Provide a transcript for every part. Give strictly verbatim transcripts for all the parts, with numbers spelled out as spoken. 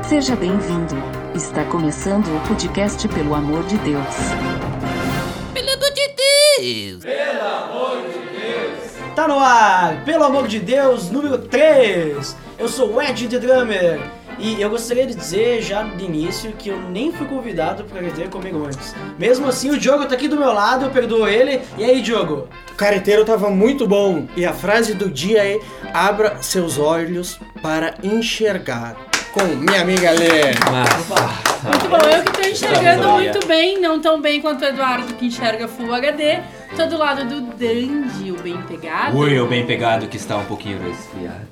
Seja bem-vindo. Está começando o podcast Pelo Amor de Deus. Pelo amor de Deus! Pelo amor de Deus! Tá no ar! Pelo amor de Deus, número três! Eu sou o Ed The Drummer e eu gostaria de dizer já de início que eu nem fui convidado para ter comigo antes. Mesmo assim, o Diogo tá aqui do meu lado, eu perdoo ele. E aí, Diogo? O careteiro tava muito bom e a frase do dia é: abra seus olhos para enxergar. Com minha amiga Lê. Muito bom, eu que tô enxergando muito bem, não tão bem quanto o Eduardo que enxerga Full H D. Tô do lado do Dandy, o bem pegado. Oi, o bem pegado que está um pouquinho resfriado.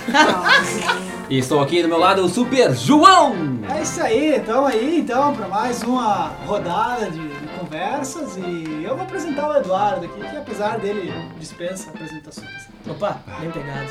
E estou aqui do meu lado o Super João! É isso aí, então aí então para mais uma rodada de, de conversas e eu vou apresentar o Eduardo aqui, que apesar dele dispensa apresentações. Opa, bem pegado.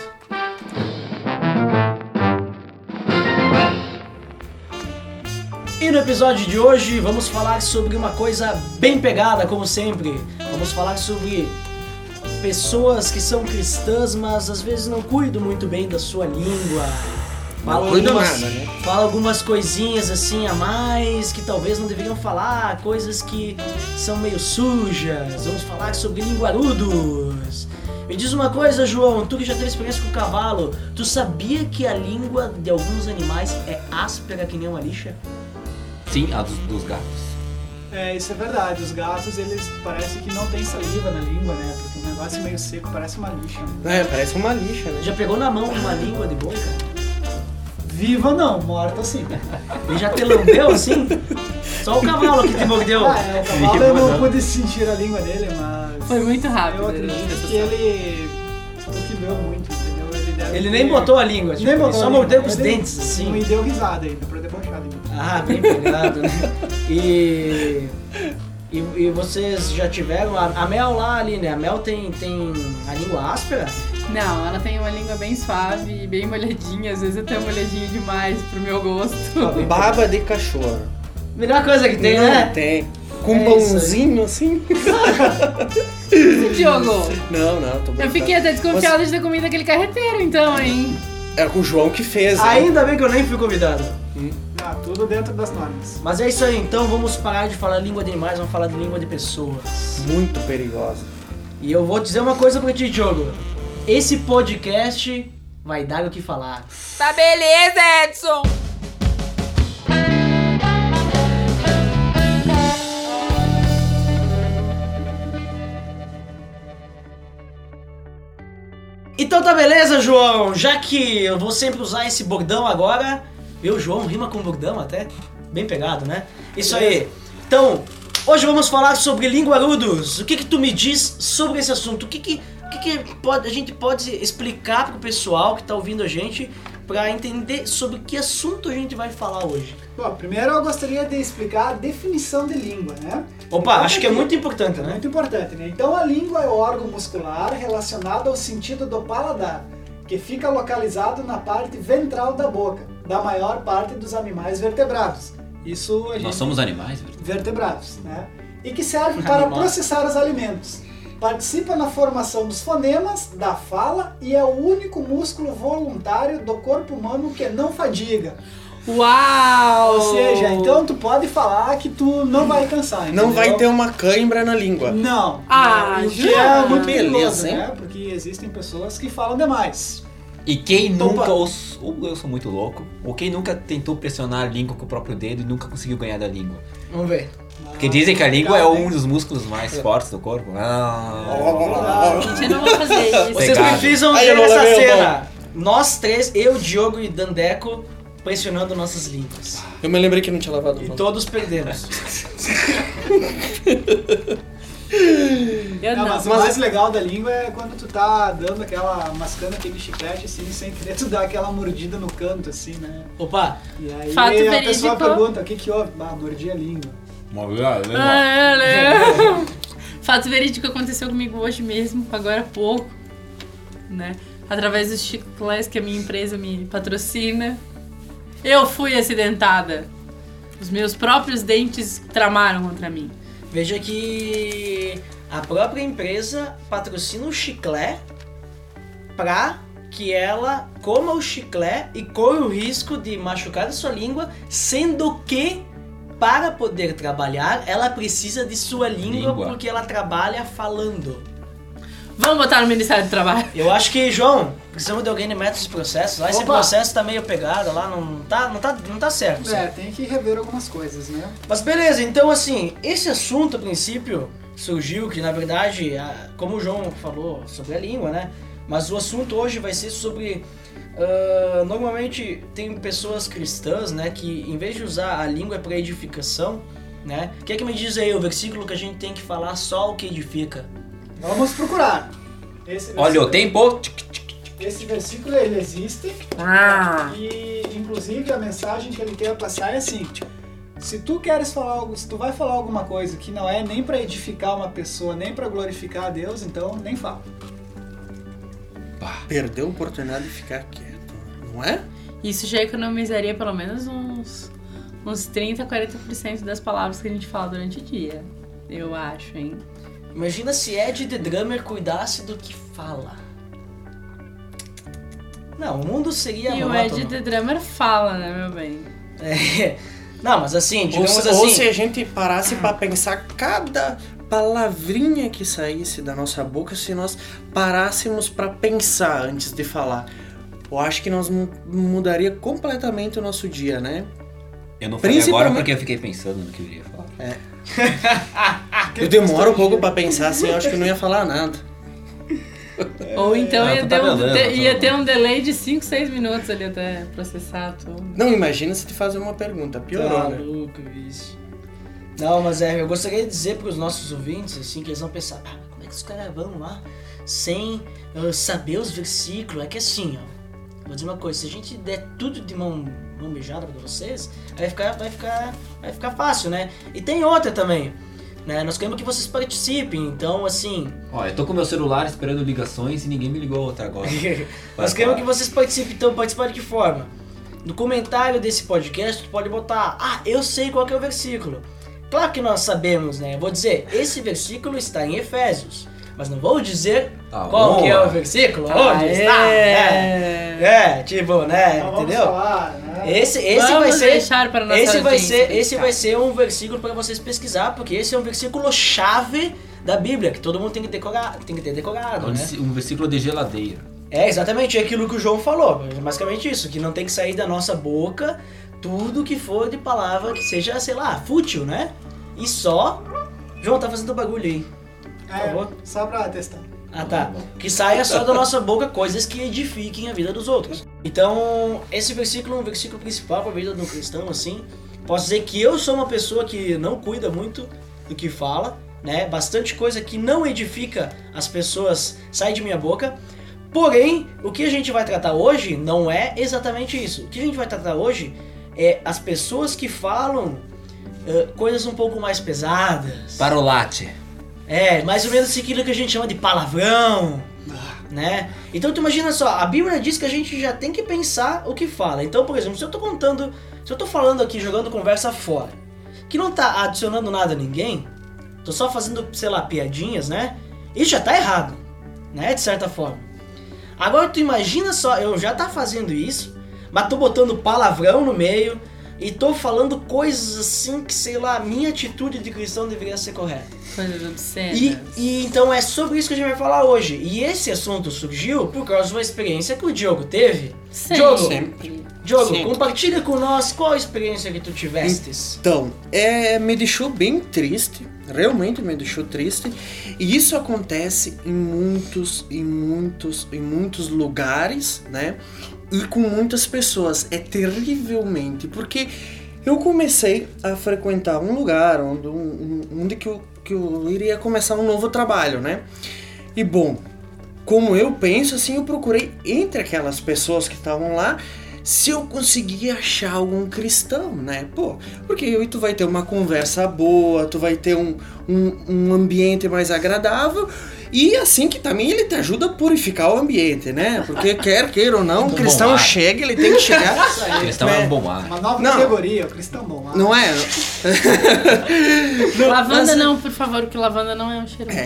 E no episódio de hoje vamos falar sobre uma coisa bem pegada, como sempre. Vamos falar sobre pessoas que são cristãs, mas às vezes não cuidam muito bem da sua língua. Fala Não cuidam algumas, nada, né? Fala algumas coisinhas assim a mais que talvez não deveriam falar, coisas que são meio sujas. Vamos falar sobre linguarudos. Me diz uma coisa, João, tu que já teve experiência com cavalo, tu sabia que a língua de alguns animais é áspera que nem uma lixa? Sim, a dos, dos gatos. É, isso é verdade, os gatos eles parece que não tem saliva na língua, né? Porque o negócio é meio seco, parece uma lixa. Né? É, parece uma lixa, né? Já pegou na mão uma língua de boca? Viva não, morta sim. E já te lambeu assim? Só o cavalo que te mordeu. Ah, é, o cavalo eu não pude sentir a língua dele, mas... Foi muito rápido. Eu acredito que ele... que doeu muito, entendeu? Ele, deve Ele ter... nem botou a língua, tipo, Nem ele botou só a mordeu língua. com os Ele dentes, assim. Me deu risada ainda, pra debochar ainda. Ah, bem pegado, né? E, e, e vocês já tiveram... A, a Mel lá ali, né? A Mel tem, tem a língua áspera? Não, ela tem uma língua bem suave e bem molhadinha, às vezes até molhadinha demais pro meu gosto. Baba de cachorro. Melhor coisa que tem, Não, né? tem. Com É um pãozinho assim. Diogo, Não, não, tô brincando. eu fiquei até desconfiada de ter comido aquele carreteiro então, hein? É com o João que fez, né? Ainda bem que eu nem fui convidado. Ah, tudo dentro das normas. Mas é isso aí, então vamos parar de falar língua de animais, vamos falar de língua de pessoas. Muito perigosa. E eu vou dizer uma coisa pra ti, Diogo. Esse podcast vai dar o que falar. Tá beleza, Edson! Então tá beleza, João. Já que eu vou sempre usar esse bordão agora, viu, João? Rima com bordão até. Bem pegado, né? Isso aí. Então, hoje vamos falar sobre linguarudos. O que que tu me diz sobre esse assunto? O que que, o que, que pode, a gente pode explicar pro pessoal que tá ouvindo a gente pra entender sobre que assunto a gente vai falar hoje? Bom, primeiro eu gostaria de explicar a definição de língua, né? Opa, Então, acho que é muito importante, É né? muito importante, né? Então a língua é o órgão muscular relacionado ao sentido do paladar, que fica localizado na parte ventral da boca, da maior parte dos animais vertebrados. Isso a gente... Nós somos animais, velho. vertebrados, né? E que serve para Animal. processar os alimentos. Participa na formação dos fonemas, da fala e é o único músculo voluntário do corpo humano que não fadiga. Uau! Ou seja, então tu pode falar que tu não vai cansar, entendeu? Não vai ter uma cãibra na língua. Não. Ah, não. O que jura? é muito Beleza, perigoso, hein? né? Porque existem pessoas que falam demais. E quem Opa. nunca, ou, ou eu sou muito louco, ou quem nunca tentou pressionar a língua com o próprio dedo e nunca conseguiu ganhar da língua. Vamos ver. Porque dizem que a língua é Complicado, um hein? dos músculos mais fortes do corpo. Ah. Gente, eu não vou fazer isso. Vocês Pegado. precisam Aí ver eu não essa levei o cena. Nós três, eu, Diogo e Dandeco, pressionando nossas línguas. Eu me lembrei que não tinha lavado E o todos perdemos. Eu Não, não. mas, o mais legal da língua é quando tu tá dando aquela, mascando aquele chiclete assim, sem querer tu dá aquela mordida no canto assim, né? Opa, E aí Fato a verídico. pessoa pergunta, o que que houve? Ah, mordi a língua. Ah, é, né? Fato verídico que aconteceu comigo hoje mesmo, agora há pouco, né? Através dos chicletes que a minha empresa me patrocina. Eu fui acidentada. Os meus próprios dentes tramaram contra mim. veja que a própria empresa patrocina o chiclete pra que ela coma o chiclete e corre o risco de machucar a sua língua, sendo que, para poder trabalhar, ela precisa de sua língua, Língua. porque ela trabalha falando. Vamos botar no Ministério do Trabalho. Eu acho que, João, precisamos de alguém que meta esse processo. Lá esse Opa. processo tá meio pegado lá, não tá, não tá, não tá certo. É, sabe? tem que rever algumas coisas, né? Mas beleza, então assim, esse assunto a princípio surgiu que na verdade, a- como o João falou sobre a língua, né? Mas o assunto hoje vai ser sobre... ah, normalmente tem pessoas cristãs, né, que em vez de usar a língua para edificação, né? O que é que me diz aí o versículo que a gente tem que falar só o que edifica? Vamos procurar. Esse Olha o versículo- tempo. Esse versículo, ele existe. Ah. E, inclusive, a mensagem que ele quer passar é assim: se tu queres falar algo, se tu vai falar alguma coisa que não é nem para edificar uma pessoa, nem para glorificar a Deus, então nem fala. Perdeu a oportunidade de ficar quieto, não é? Isso já economizaria pelo menos uns, uns trinta, quarenta por cento das palavras que a gente fala durante o dia. Eu acho, hein? Imagina se Ed The Drummer cuidasse do que fala. Não, o mundo seria E o monótono. Ed The Drummer fala, né, meu bem? É. Não, mas assim, Ou, digamos se, assim... ou se a gente parasse pra pensar cada palavrinha que saísse da nossa boca, se nós parássemos pra pensar antes de falar, eu acho que nós mu- mudaria completamente o nosso dia, né? Eu não falei agora Principalmente- porque eu fiquei pensando no que eu iria falar. Eu demoro um pouco pra pensar assim, eu acho que eu não ia falar nada. Ou então Ah, ia, tu ter tá um, beleza, te- tá ia bom. ter um delay de cinco, seis minutos ali até processar tudo. Não, imagina se te fazer uma pergunta, piorou, Tá né? louco, vice. Não, mas é, eu gostaria de dizer para os nossos ouvintes, assim, que eles vão pensar, ah, como é que os caras vão lá sem uh, saber os versículos? É que assim, ó, vou dizer uma coisa, se a gente der tudo de mão, mão beijada para vocês, vai ficar, vai ficar, vai ficar fácil, né? E tem outra também, né? Nós queremos que vocês participem, então, assim, Ó, eu tô com meu celular esperando ligações e ninguém me ligou até agora. nós queremos que vocês participem, então, participar de que forma? No comentário desse podcast, tu pode botar, ah, eu sei qual que é o versículo. Claro que nós sabemos, né? Eu vou dizer, esse versículo está em Efésios, mas não vou dizer Tá qual bom, que é o ó. versículo, Ah, onde é. está, né? É, tipo, né? Então vamos Entendeu? falar, né? Esse, esse Vamos vai ser, deixar para nossa esse vai audiência ser, verificar. esse vai ser um versículo para vocês pesquisar, porque esse é um versículo chave da Bíblia que todo mundo tem que decorar, tem que ter decorado, Um né? um versículo de geladeira. É exatamente aquilo que o João falou, é basicamente isso, que não tem que sair da nossa boca tudo que for de palavra que seja, sei lá, fútil, né? E só... João, tá fazendo bagulho aí. Por É, favor. só pra testar. Ah, tá. Que saia só da nossa boca coisas que edifiquem a vida dos outros. Então, esse versículo é um versículo principal para a vida de um cristão, assim. Posso dizer que eu sou uma pessoa que não cuida muito do que fala, né? Bastante coisa que não edifica as pessoas sai de minha boca. Porém, o que a gente vai tratar hoje não é exatamente isso. O que a gente vai tratar hoje é as pessoas que falam eh, coisas um pouco mais pesadas. Parolate. É, mais ou menos aquilo que a gente chama de palavrão, né? Então tu imagina só, a Bíblia diz que a gente já tem que pensar o que fala. Então, por exemplo, se eu tô contando, se eu tô falando aqui, jogando conversa fora, que não tá adicionando nada a ninguém, tô só fazendo, sei lá, piadinhas, né? Isso já tá errado, né? De certa forma. Agora tu imagina só, eu já tá fazendo isso, mas tô botando palavrão no meio e tô falando coisas assim que, sei lá, a minha atitude de cristão deveria ser correta. Coisas obscenas. E, e então é sobre isso que a gente vai falar hoje. E esse assunto surgiu por causa de uma experiência que o Diogo teve. Sempre. Diogo, Sempre. Diogo, Sempre. compartilha com nós qual a experiência que tu tivestes. Então, é, me deixou bem triste, realmente me deixou triste, e isso acontece em muitos, em muitos, em muitos lugares, né? E com muitas pessoas, é terrivelmente, porque eu comecei a frequentar um lugar onde, um- um- onde que, eu, que eu iria começar um novo trabalho, né? E bom, como eu penso, assim, eu procurei entre aquelas pessoas que estavam lá se eu conseguia achar algum cristão, né? Pô, porque aí tu vai ter uma conversa boa, tu vai ter um, um, um ambiente mais agradável e assim que também ele te ajuda a purificar o ambiente, né? Porque quer queira ou não, o Bom cristão ar. chega, ele tem que chegar... Cristão é um bom ar. Uma nova Não. categoria, o cristão bom. Não é? Lavanda mas- não, por favor, que lavanda não é um cheiro É. muito bom.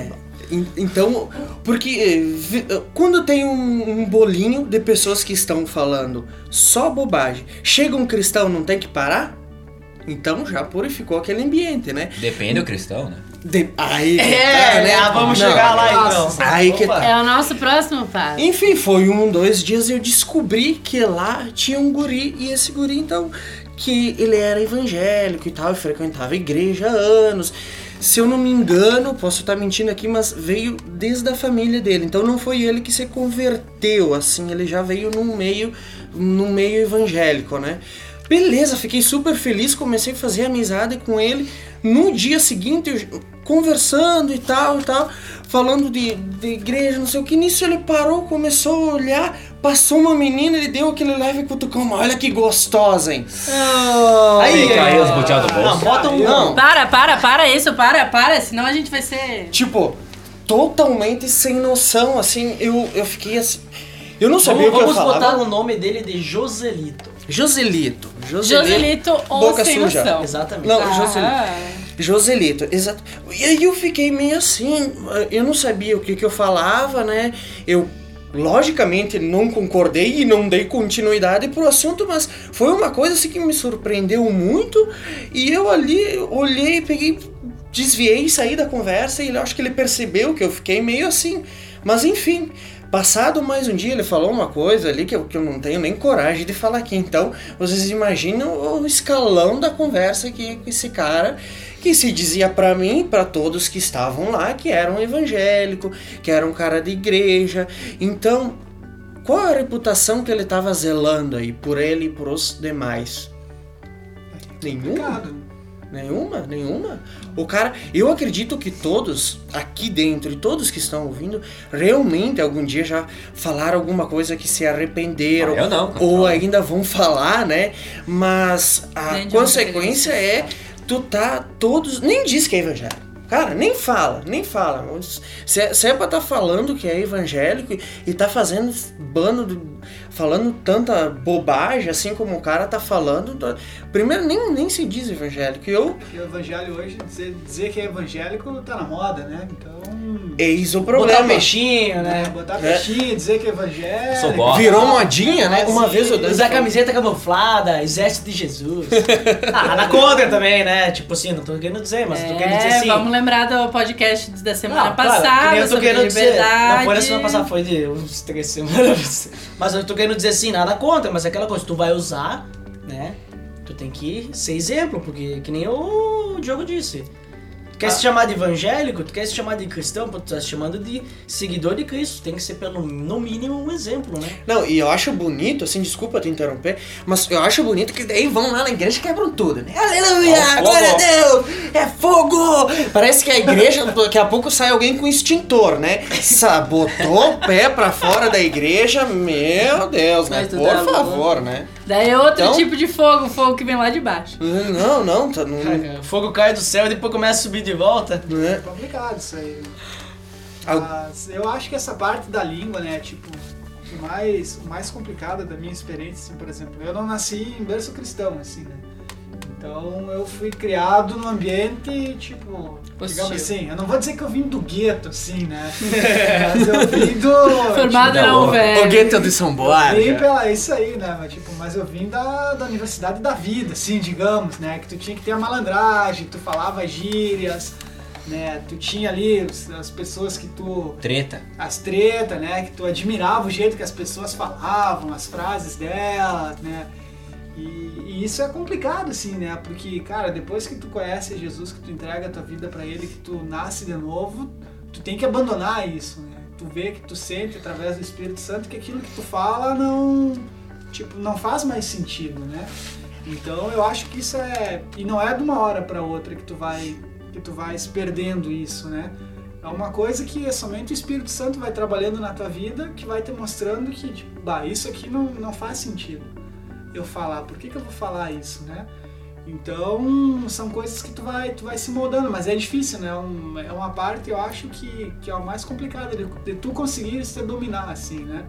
En- Então, porque eh, vi- eh, quando tem um, um bolinho de pessoas que estão falando só bobagem, chega um cristão, não tem que parar? Então já purificou aquele ambiente, né? Depende do cristão, né? De- aí que É, tá, né? ah, vamos Não, chegar lá então. Aí que Opa. tá. É o nosso próximo passo. Enfim, foi um, dois dias eu descobri que lá tinha um guri, e esse guri, então, que ele era evangélico e tal, e frequentava a igreja há anos. Se eu não me engano, posso estar mentindo aqui, mas veio desde a família dele. Então não foi ele que se converteu, assim, ele já veio num meio, num meio evangélico, né? Beleza, fiquei super feliz, comecei a fazer amizade com ele. No dia seguinte, eu, conversando e tal e tal, falando de, de igreja, não sei o que, nisso ele parou, começou a olhar, passou uma menina, ele deu aquele leve cutucão, mas olha que gostosa, hein? Aí, Aí caiu os ó. boteados do bolso. Não, bota um... Não. Para, para, para isso, para, para, senão a gente vai ser... Tipo, totalmente sem noção, assim, eu, eu fiquei assim... Eu não sabia Vamos, o que eu vamos falava. botar o nome dele de Joselito. Joselito. Joselito. Joselito ou Boca sem suja. noção. Exatamente. Não, Ah. Joselito. Joselito, exato. E aí eu fiquei meio assim, eu não sabia o que, que eu falava, né? Eu, logicamente, não concordei e não dei continuidade pro assunto, mas foi uma coisa assim que me surpreendeu muito. E eu ali olhei, peguei, desviei, saí da conversa e eu acho que ele percebeu que eu fiquei meio assim. Mas enfim, passado mais um dia ele falou uma coisa ali que eu, que eu não tenho nem coragem de falar aqui. Então, vocês imaginam o escalão da conversa que com esse cara, que se dizia pra mim, pra todos que estavam lá, que era um evangélico, que era um cara de igreja. Então, qual a reputação que ele estava zelando aí por ele e por os demais? Nenhuma? Complicado. Nenhuma? Nenhuma? O cara, eu acredito que todos aqui dentro e todos que estão ouvindo realmente algum dia já falaram alguma coisa que se arrependeram. Ah, eu não, cara. Ou ainda vão falar, né? Mas a Grande consequência é tu tá todos, nem diz que é evangélico. Cara, nem fala, nem fala. Se, se é pra tá falando que é evangélico e tá fazendo bando, do- falando tanta bobagem assim como o cara tá falando. do- Primeiro, nem, nem se diz evangélico. E eu, E o evangelho hoje, dizer, dizer que é evangélico tá na moda, né? Então. eis o Botar problema. um peixinho, né? É, botar peixinho, dizer que é evangélico. Sou bosta. Virou modinha, né? Uma Sim, vez eu Usar camiseta camuflada, exército de Jesus. Ah, na contra também, né? Tipo assim, não tô querendo dizer, mas eu tô querendo dizer É, assim. vamos lembrar do podcast da semana Não, claro, que passada nem eu tô sobre querendo dizer. liberdade. Não foi na semana passada, foi de uns três semanas. Mas eu tô querendo dizer assim, nada contra, mas é aquela coisa, tu vai usar, né? Tu tem que ser exemplo, porque que nem o Diogo disse. Tu quer Ah. se chamar de evangélico, tu quer se chamar de cristão, pô, tu tá se chamando de seguidor de Cristo. Tem que ser, pelo no mínimo, um exemplo, né? Não, e eu acho bonito, assim, desculpa te interromper, mas eu acho bonito que daí vão lá na igreja e quebram tudo, né? Aleluia, É glória a fogo. Deus, é fogo! Parece que a igreja, daqui a pouco sai alguém com extintor, né? Sabotou o pé pra fora da igreja, meu Deus, né? Mas tu Por tá favor, louco. né? Daí é outro Então- tipo de fogo, fogo que vem lá de baixo. Não, não, tá... Não, O fogo cai do céu e depois começa a subir de volta. não É é? complicado isso aí. Al- Mas eu acho que essa parte da língua, né, tipo, o mais, o mais complicado da minha experiência, assim, por exemplo, eu não nasci em berço cristão, assim, né? Então eu fui criado num ambiente, tipo, Positivo. digamos assim, eu não vou dizer que eu vim do gueto, assim, né? Mas eu vim do... Formado Não, não, o- velho. O gueto de São Vim Borja. pela, isso aí, né? Mas, tipo, mas eu vim da, da universidade da vida, assim, digamos, né? Que tu tinha que ter a malandragem, tu falava gírias, né? Tu tinha ali os- as pessoas que tu... Treta. As tretas, né? Que tu admirava o jeito que as pessoas falavam, as frases delas, né? E, e isso é complicado, assim, né? Porque, cara, depois que tu conhece Jesus, que tu entrega a tua vida pra Ele, que tu nasce de novo, tu tem que abandonar isso, né? Tu vê que tu sente através do Espírito Santo que aquilo que tu fala não, tipo, não faz mais sentido, né? Então eu acho que isso é... E não é de uma hora pra outra que tu vai, que tu vais perdendo isso, né? É uma coisa que é somente o Espírito Santo vai trabalhando na tua vida, que vai te mostrando que, tipo, bah, isso aqui não, não faz sentido eu falar. Por que que eu vou falar isso, né? Então, são coisas que tu vai, tu vai se moldando, mas é difícil, né? Um, é uma parte, eu acho, que, que é o mais complicado, de, de tu conseguir se dominar, assim, né?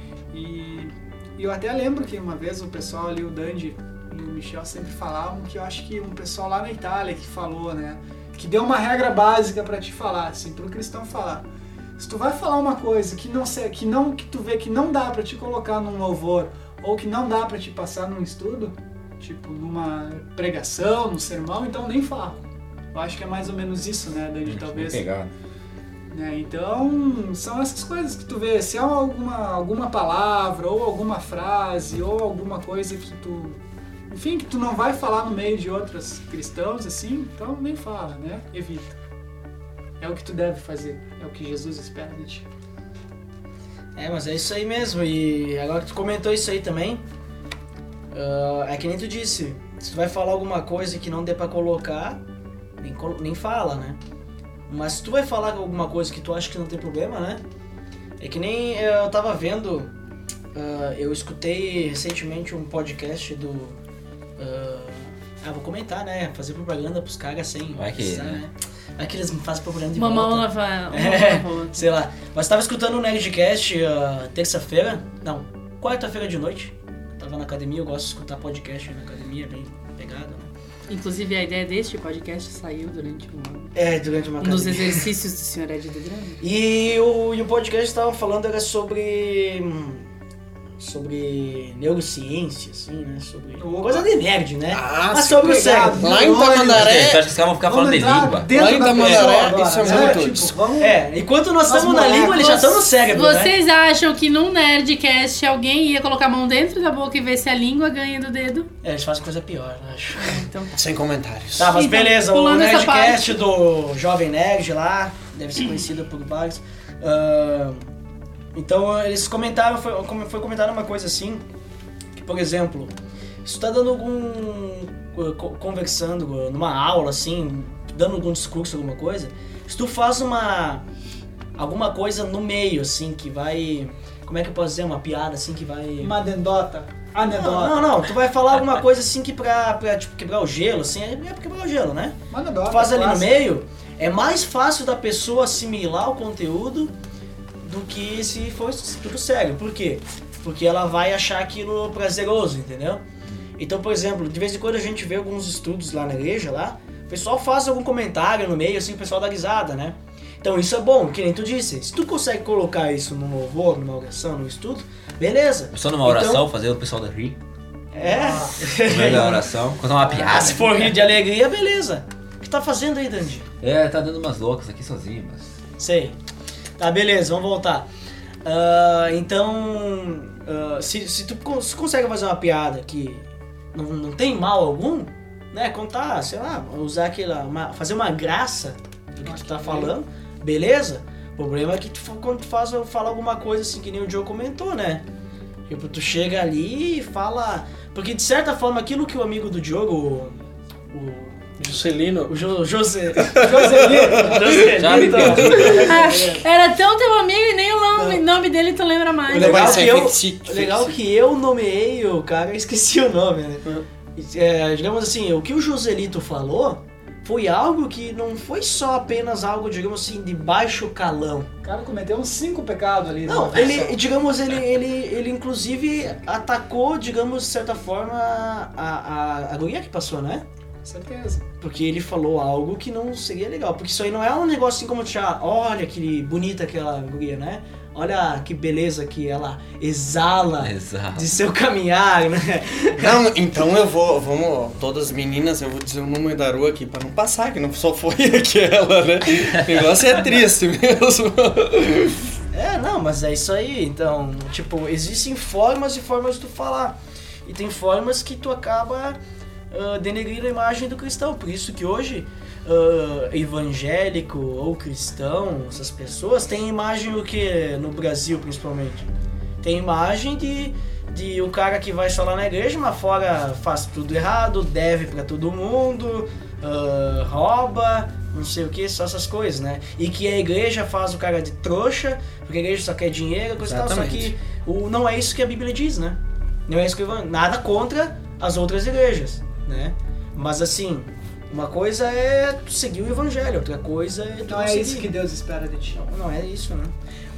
E, e eu até lembro que uma vez o pessoal ali, o Dandy e o Michel sempre falavam que eu acho que um pessoal lá na Itália que falou, né? que deu uma regra básica pra te falar, assim, pro cristão falar. Se tu vai falar uma coisa que não se, que não que tu vê que não dá pra te colocar num louvor ou que não dá pra te passar num estudo, tipo numa pregação, num sermão, então nem fala. Eu acho que é mais ou menos isso, né, Dani, talvez. Pegar. Né, então, são essas coisas que tu vê, se há alguma, alguma palavra ou alguma frase ou alguma coisa que tu, enfim, que tu não vai falar no meio de outros cristãos, assim, então nem fala, né, evita. É o que tu deve fazer, é o que Jesus espera de ti. É, mas é isso aí mesmo, e agora que tu comentou isso aí também, uh, é que nem tu disse, se tu vai falar alguma coisa que não dê pra colocar, nem, nem fala, né? Mas se tu vai falar alguma coisa que tu acha que não tem problema, né? É que nem eu tava vendo, uh, eu escutei recentemente um podcast do... Uh, ah, vou comentar, né? Fazer propaganda pros caras sem Vai que, precisar, né? né? Vai que eles me fazem propaganda de Mamão volta. lava. É, sei lá. Mas tava escutando o Nerdcast uh, terça-feira, não, quarta-feira de noite. Eu tava na academia, eu gosto de escutar podcast na academia, bem pegado, né? Inclusive, a ideia deste podcast saiu durante um, É, durante uma um dos academia. exercícios do senhor Ed de Grande. E o, e o podcast tava falando era sobre... sobre neurociência, assim, né? Sobre Opa. coisa de nerd, né? Ah, Mas sim, sobre o obrigado. cérebro. Lá em Tamandaré, Você acha que os caras vão ficar falando de entrar língua? dentro Lá em da Tamandaré, pessoa agora, isso é né? muito- Tipo, vamos... É, enquanto nós As estamos na língua, eles já estão no cérebro, né? Vocês acham que num Nerdcast alguém ia colocar a mão dentro da boca e ver se a língua ganha do dedo? É, eles fazem coisa pior, eu acho. Então, sem comentários. Tá, mas Então, beleza, o pulando essa Nerdcast do Jovem Nerd lá, deve ser conhecido por vários. Ah, então eles comentaram, foi, foi comentado uma coisa assim, que por exemplo, se tu tá dando algum... co- conversando numa aula assim, dando algum discurso, alguma coisa, se tu faz uma... alguma coisa no meio assim, que vai... como é que eu posso dizer? Uma piada assim que vai... Uma anedota. Anedota. Não, não, não, tu vai falar alguma coisa assim que pra, pra tipo, quebrar o gelo, assim, é pra quebrar o gelo, né? Uma anedota. Tu faz ali no clássica. meio, é mais fácil da pessoa assimilar o conteúdo do que se fosse tudo sério. Por quê? Porque ela vai achar aquilo prazeroso, entendeu? Então, por exemplo, de vez em quando a gente vê alguns estudos lá na igreja, lá, o pessoal faz algum comentário no meio, assim, o pessoal dá risada, né? Então isso é bom, que nem tu disse. Se tu consegue colocar isso num louvor, numa oração, num estudo, beleza. Só numa oração, Então, fazer o pessoal rir. é. No meio da oração, contar uma Ah, piada. se for rir de alegria, beleza. O que tá fazendo aí, Dandy? É, tá dando umas loucas aqui sozinho, mas... Sei. Tá, beleza, vamos voltar. Ah, então, ah, se, se tu cons- consegue fazer uma piada que não, não tem mal algum, né? Contar, sei lá, usar aquela. Uma, fazer uma graça do que tu tá falando, beleza? O problema é que tu, quando tu faz, fala alguma coisa assim, que nem o Joe comentou, né? Tipo, tu chega ali e fala. Porque de certa forma, aquilo que o amigo do Diogo, o. o Juscelino. o Jo- José. Joselito. Já me perdi. ah, era tão teu amigo e nem o nome, nome dele tu lembra mais. O legal, Vai ser que eu, fictício, o legal fictício. que eu nomeei o cara, eu esqueci o nome, né? É, digamos assim, o que o Joselito falou foi algo que não foi só apenas algo, digamos assim, de baixo calão. O cara cometeu uns cinco pecados ali. Não, numa ele, versão. digamos, ele, ele, ele inclusive atacou, digamos, de certa forma, a, a, a guria que passou, né? Certeza. Porque ele falou algo que não seria legal. Porque isso aí não é um negócio assim como já, olha que bonita aquela guria, né? Olha que beleza que ela exala Exato. de seu caminhar, né? Não, então eu vou, vamos, todas as meninas, eu vou dizer o número da rua aqui pra não passar, que não só foi aquela, né? O negócio é triste mesmo. É, não, mas é isso aí. Então, tipo, existem formas e formas de tu falar. E tem formas que tu acaba uh, denegrindo a imagem do cristão. Por isso que hoje, uh, evangélico ou cristão, essas pessoas, têm imagem o que no Brasil, principalmente? Tem imagem de, de o cara que vai só lá na igreja, mas fora faz tudo errado, deve pra todo mundo, uh, rouba, não sei o que, só essas coisas, né? E que a igreja faz o cara de trouxa, porque a igreja só quer dinheiro, coisa e tal, só que o, não é isso que a Bíblia diz, né? Não é isso que eu, nada contra as outras igrejas, né? Mas assim, uma coisa é tu seguir o evangelho, outra coisa é tu Não é seguir. isso que Deus espera de ti. Não, não é isso, né?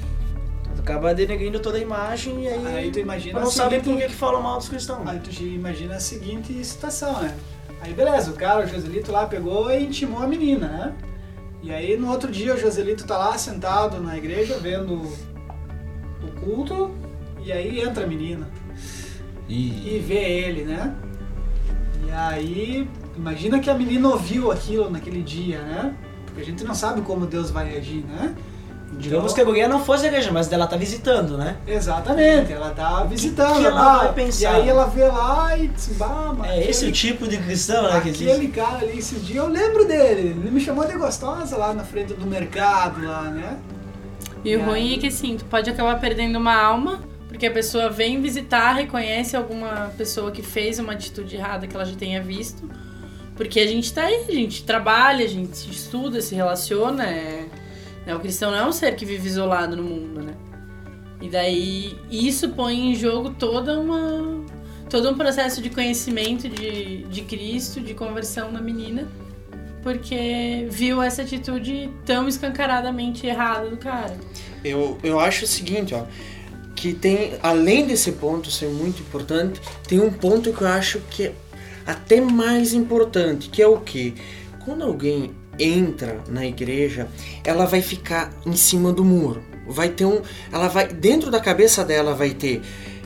Tu acaba denegrindo toda a imagem e aí, Aí tu imagina não a sabe seguinte- por que que falam mal dos cristãos. Aí tu imagina a seguinte situação, né? Aí beleza, o cara, o Joselito lá pegou e intimou a menina, né? E aí no outro dia o Joselito tá lá sentado na igreja vendo o culto e aí entra a menina Ih. e vê ele, né? E aí, imagina que a menina ouviu aquilo naquele dia, né? Porque a gente não sabe como Deus vai agir, né? Digamos que a guria não fosse da igreja, mas ela tá visitando, né? Exatamente, ela tá visitando que ela lá. vai pensar? E aí ela vê lá e diz, bah, mas É esse o aquele- tipo de cristão, né, que existe. Aquele cara ali, esse dia eu lembro dele. Ele me chamou de gostosa lá na frente do mercado, lá, né? E o ruim é que assim, tu pode acabar perdendo uma alma, porque a pessoa vem visitar, reconhece alguma pessoa que fez uma atitude errada que ela já tenha visto. Porque a gente tá aí, a gente trabalha, a gente estuda, se relaciona. É... É, o cristão não é um ser que vive isolado no mundo, né? E daí isso põe em jogo toda uma, todo um processo de conhecimento de, de Cristo, de conversão da menina, porque viu essa atitude tão escancaradamente errada do cara. Eu, eu acho o seguinte, ó, que tem, além desse ponto ser muito importante, tem um ponto que eu acho que é até mais importante, que é o quê? Quando alguém entra na igreja, ela vai ficar em cima do muro. Vai ter um, ela vai dentro da cabeça dela vai ter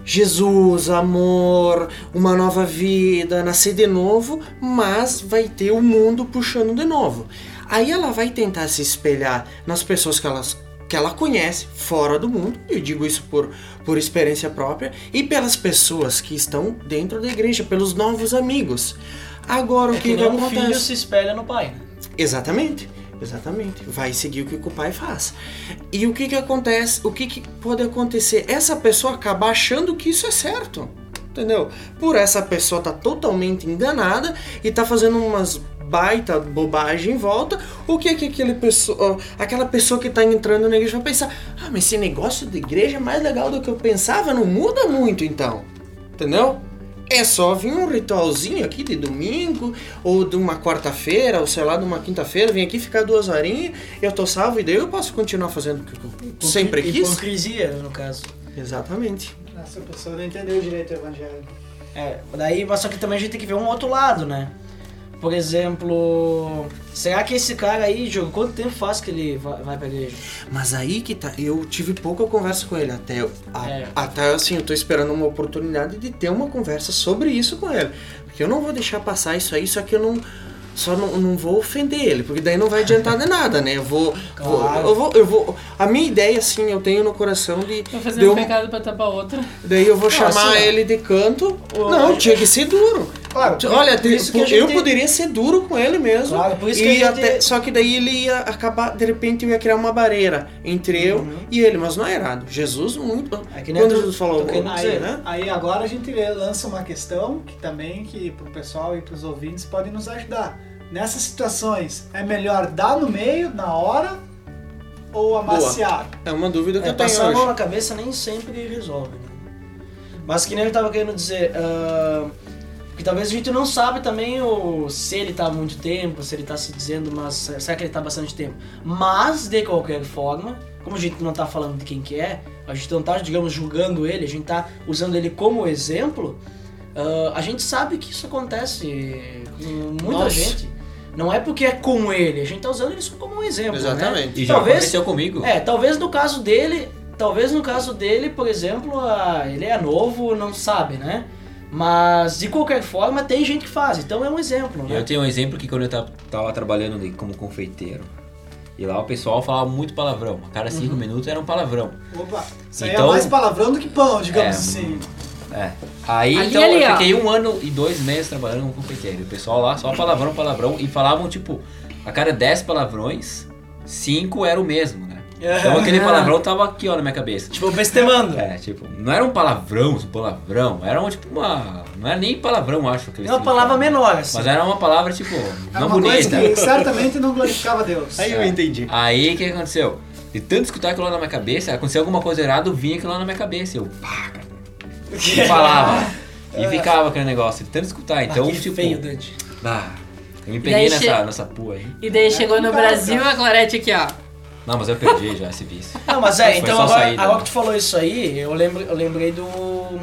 Jesus, amor, uma nova vida, nascer de novo, mas vai ter o mundo puxando de novo. Aí ela vai tentar se espelhar nas pessoas que ela, que ela conhece fora do mundo, eu digo isso por, por experiência própria, e pelas pessoas que estão dentro da igreja, pelos novos amigos. Agora o É que, que que nem um acontece? filho se espelha no pai, né? Exatamente, exatamente. Vai seguir o que o pai faz. E o que que acontece? O que que pode acontecer? Essa pessoa acaba achando que isso é certo, entendeu? Por essa pessoa tá totalmente enganada e tá fazendo umas baita bobagem em volta. O que que aquele pessoa, aquela pessoa que tá entrando na igreja vai pensar? Ah, mas esse negócio de igreja é mais legal do que eu pensava, não muda muito então, entendeu? É só vir um ritualzinho aqui de domingo, ou de uma quarta-feira, ou sei lá, de uma quinta-feira, vim aqui ficar duas horinhas, eu tô salvo e daí eu posso continuar fazendo o que eu sempre quis. Hipocrisia, no caso. Exatamente. Essa pessoa não entendeu direito o evangelho. É, daí, mas só que também a gente tem que ver um outro lado, né? Por exemplo, será que esse cara aí, Diogo, quanto tempo faz que ele vai, vai pra igreja? Mas aí que tá, eu tive pouca conversa com ele, até, a, É. até assim, eu tô esperando uma oportunidade de ter uma conversa sobre isso com ele. Porque eu não vou deixar passar isso aí, só que eu não, só não, não vou ofender ele, porque daí não vai adiantar de nada, né? Eu vou, vou- Claro. eu vou, eu vou, a minha ideia, assim, eu tenho no coração de... Vou fazer de um eu- pecado pra tapar outro. Daí eu vou chamar assim, ó. ele de canto. O- Não, tinha que ser duro. Claro, por- Olha, por te- isso que a eu gente- poderia ser duro com ele mesmo. Claro, por isso e que a gente- até- só que daí ele ia acabar, de repente eu ia criar uma barreira entre eu Uhum. e ele, mas não é errado. Jesus muito. É que nem Quando eu tô- Jesus falou, tô querendo Aí, dizer, né? aí agora a gente lança uma questão que também que pro pessoal e pros ouvintes pode nos ajudar. Nessas situações, é melhor dar no meio, na hora, ou amaciar? É uma dúvida que É, eu tenho passar a mão hoje. na cabeça nem sempre resolve, né? Mas que nem eu tava querendo dizer, ah, que talvez a gente não sabe também o, se ele tá há muito tempo, se ele tá se dizendo, mas será que ele tá há bastante tempo? Mas, de qualquer forma, como a gente não tá falando de quem que é, a gente não tá, digamos, julgando ele, a gente tá usando ele como exemplo, ah, a gente sabe que isso acontece com muita Nossa. gente. Não é porque é com ele, a gente tá usando ele só como um exemplo, né? Exatamente. E já Talvez- aconteceu comigo. É, talvez no caso dele, talvez no caso dele, por exemplo, ah, ele é novo, não sabe, né? Mas de qualquer forma tem gente que faz, então é um exemplo, né? Eu tenho um exemplo que quando eu tava, tava trabalhando ali como confeiteiro, e lá o pessoal falava muito palavrão. A cada cinco minutos era um palavrão. Opa, isso aí Então- é mais palavrão do que pão, digamos É, assim. É. Aí Ali, então ali, eu ó. fiquei um ano e dois meses trabalhando como confeiteiro. O pessoal lá só palavrão, palavrão, e falavam tipo, a cada dez palavrões, cinco era o mesmo, né? Então aquele palavrão tava aqui, ó, na minha cabeça. Tipo, bestemando. É, tipo, não era um palavrão, um palavrão, era um, tipo uma... Não era nem palavrão, acho. Que É eles uma palavra falavam. menor, assim. Mas era uma palavra, tipo, É não uma coisa bonita. que certamente não glorificava Deus. Aí eu entendi. Aí o que aconteceu? De tanto escutar aquilo lá na minha cabeça, aconteceu alguma coisa errada, vinha aquilo lá na minha cabeça. Eu, pá, cara. E falava. E ficava aquele negócio, de tanto escutar. Então, Ah, que tipo. feio, Dante. Ah, eu me E peguei daí nessa, che- nessa pua aí. E daí chegou no Brasil a Clarete aqui, ó. Não, mas eu perdi já esse vício. Não, mas é, Foi então só agora, saída, agora né? que tu falou isso aí, eu, lembro, eu lembrei do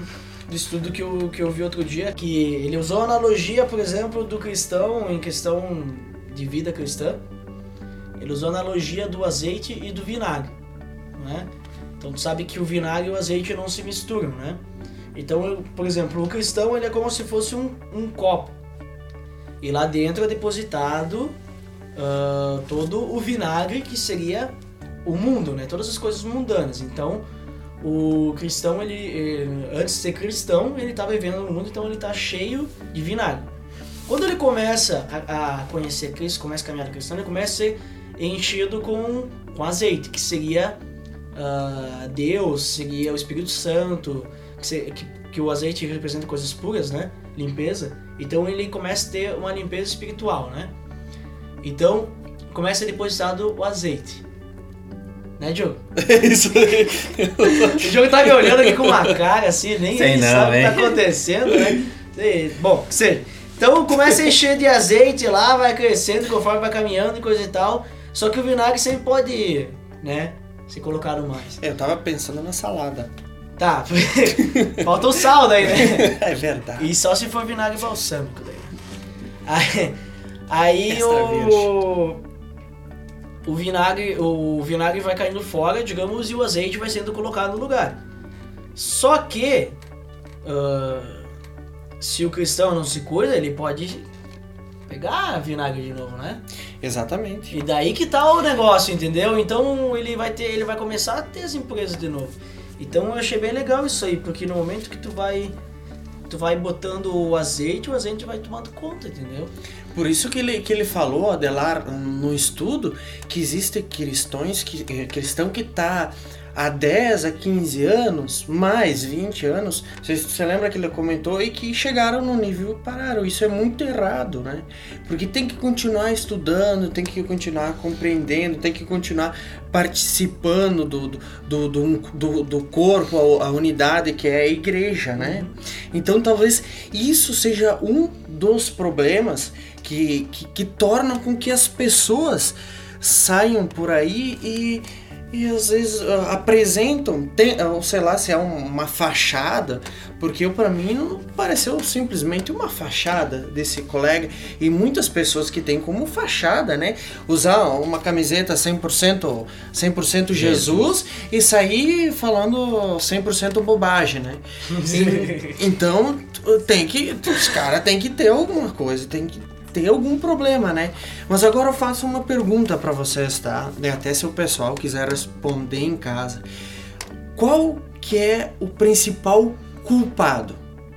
do estudo que eu, que eu vi outro dia, que ele usou a analogia, por exemplo, do cristão em questão de vida cristã. Ele usou a analogia do azeite e do vinagre, né? Então tu sabe que o vinagre e o azeite não se misturam, né? Então, eu, por exemplo, o cristão ele é como se fosse um, um copo. E lá dentro é depositado uh, todo o vinagre que seria o mundo, né? Todas as coisas mundanas. Então, o cristão, ele, ele antes de ser cristão, ele está vivendo no mundo, então ele está cheio de vinagre. Quando ele começa a, a conhecer Cristo, começa a caminhar cristão, ele começa a ser enchido com, com azeite, que seria uh, Deus, seria o Espírito Santo, que, se, que, que o azeite representa coisas puras, né? Limpeza. Então ele começa a ter uma limpeza espiritual, né? Então começa a ser depositado o azeite. Né, Diogo? Isso aí. O Diogo tá me olhando aqui com uma cara assim, nem Sei ele não, sabe o que hein? tá acontecendo, né? Sei. Bom, que seja. Então começa a encher de azeite lá, vai crescendo conforme vai caminhando e coisa e tal. Só que o vinagre sempre pode, né, ser colocado mais. Eu tava pensando na salada. Tá, falta o sal daí, né? É verdade. E só se for vinagre balsâmico daí. Aí, aí Extra o, o vinagre, o vinagre vai caindo fora, digamos, e o azeite vai sendo colocado no lugar. Só que uh, se o cristão não se cuida, ele pode pegar vinagre de novo, né? Exatamente. E daí que tá o negócio, entendeu? Então ele vai ter, ele vai começar a ter as impurezas de novo. Então eu achei bem legal isso aí, porque no momento que tu vai tu vai botando o azeite, o azeite vai tomando conta, entendeu? Por isso que ele, que ele falou, Adelar, no estudo, que existem cristãos que, cristão que tá há dez a quinze anos, mais vinte anos, você, você lembra que ele comentou, e que chegaram no nível e pararam. Isso é muito errado, né? Porque tem que continuar estudando, tem que continuar compreendendo, tem que continuar participando do, do, do, do, do corpo, a, a unidade que é a igreja, né? Então talvez isso seja um dos problemas que, que, que tornam com que as pessoas saiam por aí e E às vezes uh, apresentam, tem, ou sei lá, se é um, uma fachada, porque para mim não pareceu simplesmente uma fachada desse colega. E muitas pessoas que têm como fachada, né? Usar uma camiseta cem por cento, cem por cento Jesus, Jesus e sair falando cem por cento bobagem, né? E, então tem que, os caras têm que ter alguma coisa, tem que tem algum problema, né? Mas agora eu faço uma pergunta pra vocês, tá? E até se o pessoal quiser responder em casa. Qual que é o principal culpado?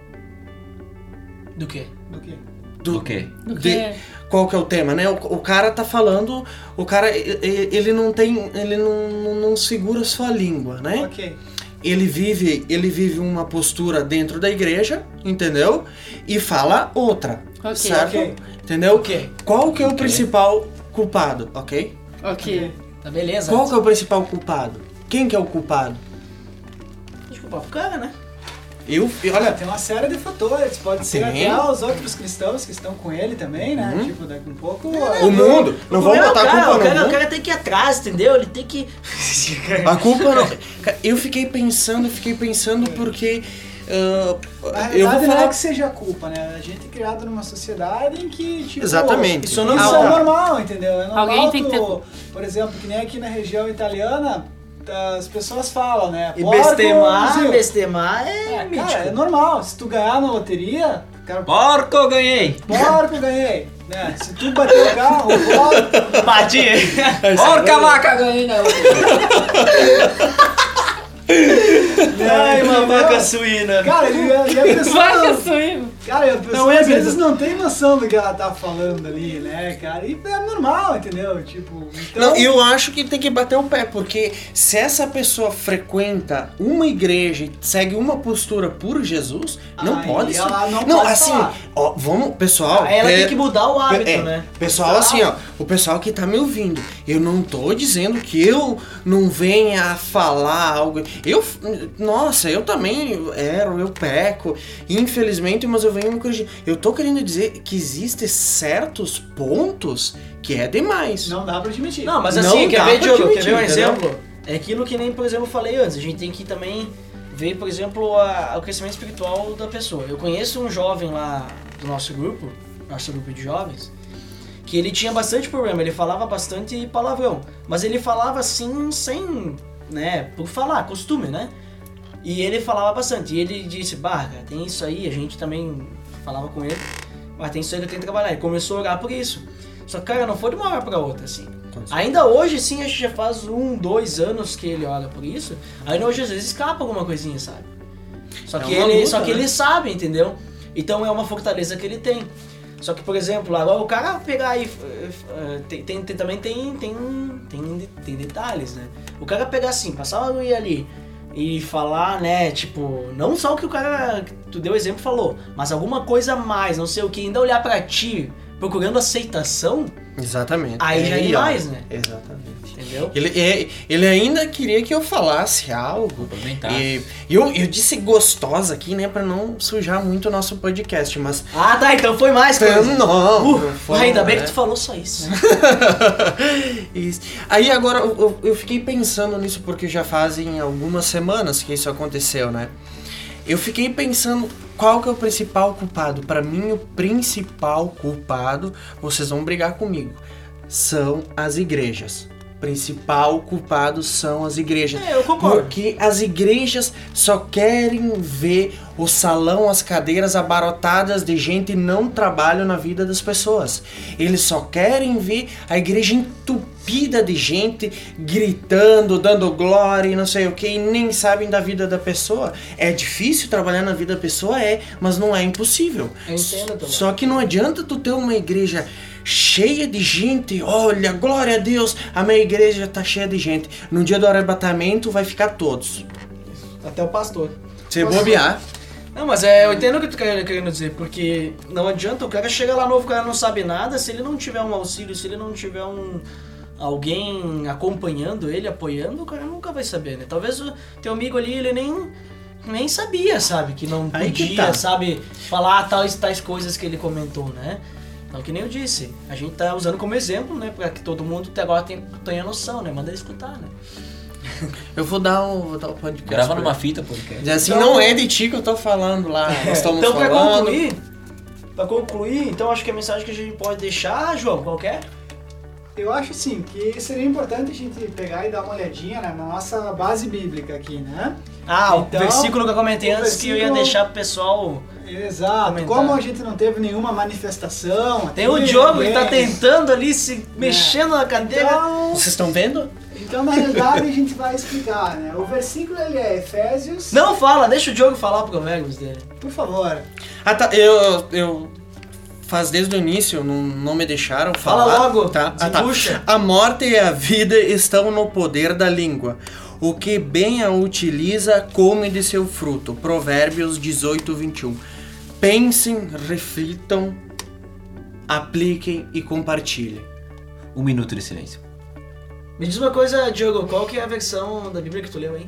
Do quê? Do quê? Do quê? Do de- que? Qual que é o tema, né? O, o cara tá falando, o cara, ele, ele não tem, ele não, não segura sua língua, né? Ok. Ele vive, ele vive uma postura dentro da igreja, entendeu? E fala outra, Ok. certo? Ok. Entendeu? Ok. Qual que é o Ok. principal culpado, ok? Ok. Tá beleza? Qual que é o principal culpado? Quem que é o culpado? Desculpa pro cara, né? Eu, Olha, olha, tem uma série de fatores. Pode ser Tem. até os outros cristãos que estão com ele também, né? Uhum. Tipo, daqui um pouco. o mundo, não O vamos problema é botar o a cara, culpa o no cara, o mundo. cara tem que ir atrás, entendeu? Ele tem que... A culpa não. Eu fiquei pensando, fiquei pensando porque uh, Na eu vou verdade, não é falar. que seja culpa, né? A gente é criado numa sociedade em que, tipo... Exatamente. Isso não Isso Não. é normal, entendeu? É normal Alguém tem que ter- tu- Por exemplo, que nem aqui na região italiana, as pessoas falam, né? E Porco, bestemar, Zil. bestemar é, É, mítico. cara, é normal. Se tu ganhar na loteria, cara, Porco, eu ganhei! porco, ganhei. Né? Se tu bater o carro, porco... Bati. Porca vaca, ganhei na Ai, uma entendeu? vaca suína. Cara, e a, e a pessoa... Vaca suína. Cara, a pessoa Não é, às vezes Pedro? não tem noção do que ela tá falando ali, né, cara? E é normal, entendeu? Tipo, então... Não, eu acho que tem que bater o pé, porque se essa pessoa frequenta uma igreja e segue uma postura por Jesus, não Aí pode ser. ela não pode assim, falar. ó, vamos, pessoal. Ela pe- tem que mudar o hábito, é, né? Pessoal, assim, ó, o pessoal que tá me ouvindo, eu não tô dizendo que eu não venha a falar algo. Eu, nossa, eu também erro, eu peco, infelizmente, mas eu venho me corrigir. Eu tô querendo dizer que existem certos pontos que é demais. Não dá pra admitir. Não, mas Não assim, quer dá ver, pra Diogo? Quer admitir, ver um entendeu? exemplo? É aquilo que nem, por exemplo, eu falei antes. A gente tem que também vê, por exemplo, a, o crescimento espiritual da pessoa. Eu conheço um jovem lá do nosso grupo, nosso grupo de jovens, que ele tinha bastante problema, ele falava bastante palavrão, mas ele falava assim sem, né, por falar, costume, né? E ele falava bastante, e ele disse, bah, cara, tem isso aí, a gente também falava com ele, mas tem isso aí que eu tenho que trabalhar. Ele começou a orar por isso. Só que, cara, não foi de uma hora pra outra, assim. Ainda hoje, sim, a gente já faz um, dois anos que ele ora por isso, ainda hoje às vezes escapa alguma coisinha, sabe? Só que, é ele, luta, só que né? ele sabe, entendeu? Então é uma fortaleza que ele tem. Só que, por exemplo, agora o cara pegar aí, uh, tem, tem, tem, também tem, tem, tem, tem detalhes, né? O cara pegar assim, passar uma aguinha ali e falar, né, tipo, não só o que o cara, que tu deu exemplo, falou, mas alguma coisa a mais, não sei o que, ainda olhar pra ti, procurando aceitação, Exatamente. aí já é ó, demais, né? Exatamente. Entendeu? Ele, é- ele ainda queria que eu falasse algo. Complementar. E eu, eu disse gostosa aqui, né, pra não sujar muito o nosso podcast, mas... Ah, tá, então foi mais coisa. Não, Uh, não foi, ainda bem né? que tu falou só isso. Isso. Aí agora eu, eu- eu fiquei pensando nisso porque já fazem algumas semanas que isso aconteceu, né? Eu fiquei pensando qual que é o principal culpado. Pra mim, o principal culpado, vocês vão brigar comigo, são as igrejas. O principal culpado são as igrejas. É, eu concordo. Porque as igrejas só querem ver o salão, as cadeiras abarrotadas de gente e não trabalham na vida das pessoas. Eles só querem ver a igreja entupida de gente gritando, dando glória e não sei o que, e nem sabem da vida da pessoa. É difícil trabalhar na vida da pessoa, é, mas não é impossível. Eu entendo, Tomás. Só que não adianta tu ter uma igreja cheia de gente, olha, glória a Deus, a minha igreja tá cheia de gente. No dia do arrebatamento vai ficar todos. Até o pastor. Se bobear. Não, mas é, eu entendo o que tu tá querendo dizer, porque não adianta, o cara chega lá novo, o cara não sabe nada, se ele não tiver um auxílio, se ele não tiver um alguém acompanhando ele, apoiando, o cara nunca vai saber, né? Talvez o teu amigo ali, ele nem, nem sabia, sabe? Que não Aí que podia, tá. sabe? Falar tais, tais coisas que ele comentou, né? Então, que nem eu disse, a gente tá usando como exemplo, né? Pra que todo mundo até agora tenha, tenha noção, né? Manda ele escutar, né? Eu vou dar um, vou dar um podcast. Grava pra numa ele. fita, podcast. Diz assim, Então- não é de ti que eu tô falando lá. Nós estamos Então, pra falando. concluir, pra concluir, então acho que a mensagem que a gente pode deixar, João, qualquer? Eu acho assim que seria importante a gente pegar e dar uma olhadinha, né, na nossa base bíblica aqui, né? Ah, Então, o versículo que eu comentei o antes que eu ia versículo- deixar pro pessoal. Exato. Comentar. Como a gente não teve nenhuma manifestação. Tem o aqui, Diogo que tá ninguém- tentando ali, se mexendo na cadeira. Então, Vocês estão vendo? então, na realidade, a gente vai explicar, né? O versículo ele é Efésios. Não fala, deixa o Diogo falar pro Vergos dele. Por favor. Ah, tá. Eu. eu faz desde o início, não, não me deixaram Fala falar. logo, Tá? Ah, tá. desembucha. A morte e a vida estão no poder da língua. O que bem a utiliza, come de seu fruto. Provérbios dezoito, vinte e um. Pensem, reflitam, apliquem e compartilhem. Um minuto de silêncio. Me diz uma coisa, Diogo, qual que é a versão da Bíblia que tu leu aí?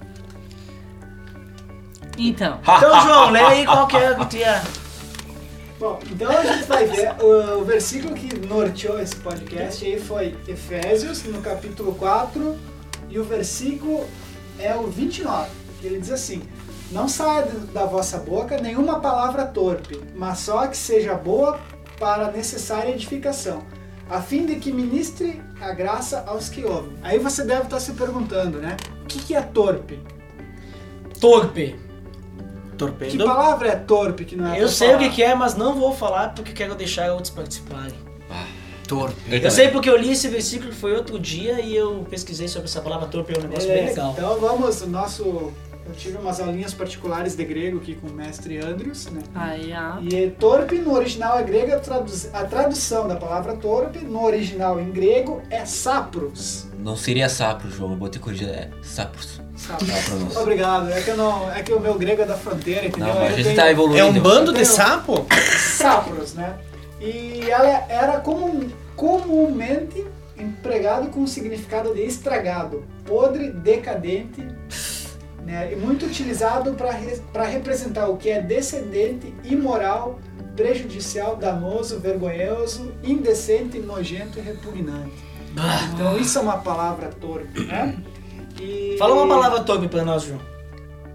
Então, Então, João, lê aí qual que é que tu ia... Bom, então a gente vai ver o, o versículo que norteou esse podcast aí foi Efésios, no capítulo quatro, e o versículo é o vinte e nove, que ele diz assim: não saia da vossa boca nenhuma palavra torpe, mas só que seja boa para a necessária edificação, a fim de que ministre a graça aos que ouvem. Aí você deve estar se perguntando, né? O que, que é torpe? Torpe. Que Torpedo? palavra é torpe que não é Eu pra sei falar? o que que é, mas não vou falar porque quero deixar outros participarem. Torpe. Eu sei porque eu li esse versículo, foi outro dia, e eu pesquisei sobre essa palavra torpe, é um negócio bem Beleza, legal. Então vamos, o nosso. Eu tive umas aulinhas particulares de grego aqui com o mestre Andrius, né? aí a... E torpe no original é grego, a, traduz- a tradução da palavra torpe no original em grego é sapros. Não seria sapro, João. Eu botei corrigida. É sapros. Sapros. É a pronúncia. Obrigado, é que, eu não, é que o meu grego é da fronteira, entendeu? Não, mas a Eu gente tenho tá evoluindo. É um bando de Eu- sapo? sapros, né? E ela era comum, comumente empregado com o significado de estragado, podre, decadente, né? E muito utilizado para representar o que é descendente, imoral, prejudicial, danoso, vergonhoso, indecente, nojento e repugnante. Então isso é uma palavra torpe, né? E... Fala uma palavra torpe pra nós, João.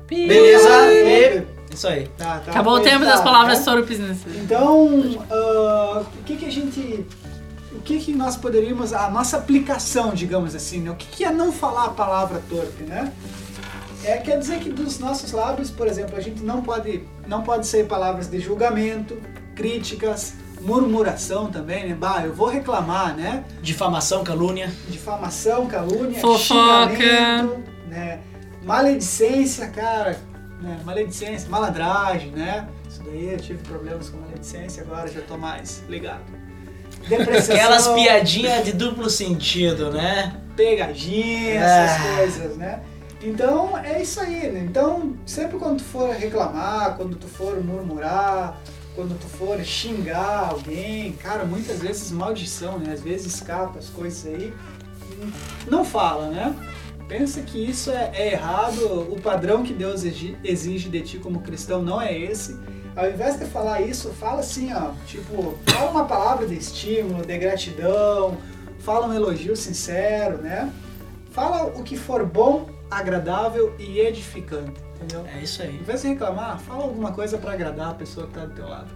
Beleza? E... Isso aí. Tá, tá, Acabou o foi- tempo tá, das palavras né? torpes nesse. Então, ah, o que que a gente... O que que nós poderíamos... A nossa aplicação, digamos assim, né? O que que é não falar a palavra torpe, né? É, quer dizer que dos nossos lábios, por exemplo, a gente não pode, não pode sair palavras de julgamento, críticas, murmuração também, né? Bah, eu vou reclamar, né? Difamação, calúnia. Difamação, calúnia, Fofoca. xingamento, né? Maledicência, cara, né? Maledicência, malandragem, né? Isso daí eu tive problemas com maledicência, agora já tô mais ligado. Depreciação, Aquelas piadinhas de duplo sentido, né? pegadinha, Ah. essas coisas, né? Então é isso aí, né? Então sempre quando tu for reclamar, quando tu for murmurar, quando tu for xingar alguém, cara, muitas vezes maldição, né? Às vezes escapa as coisas aí, não fala, né? Pensa que isso é, é errado, o padrão que Deus exige, exige de ti como cristão não é esse. Ao invés de falar isso, fala assim, ó, tipo, fala uma palavra de estímulo, de gratidão, fala um elogio sincero, né? Fala o que for bom, agradável e edificante, entendeu? É isso aí. Ao invés de reclamar, fala alguma coisa pra agradar a pessoa que tá do teu lado.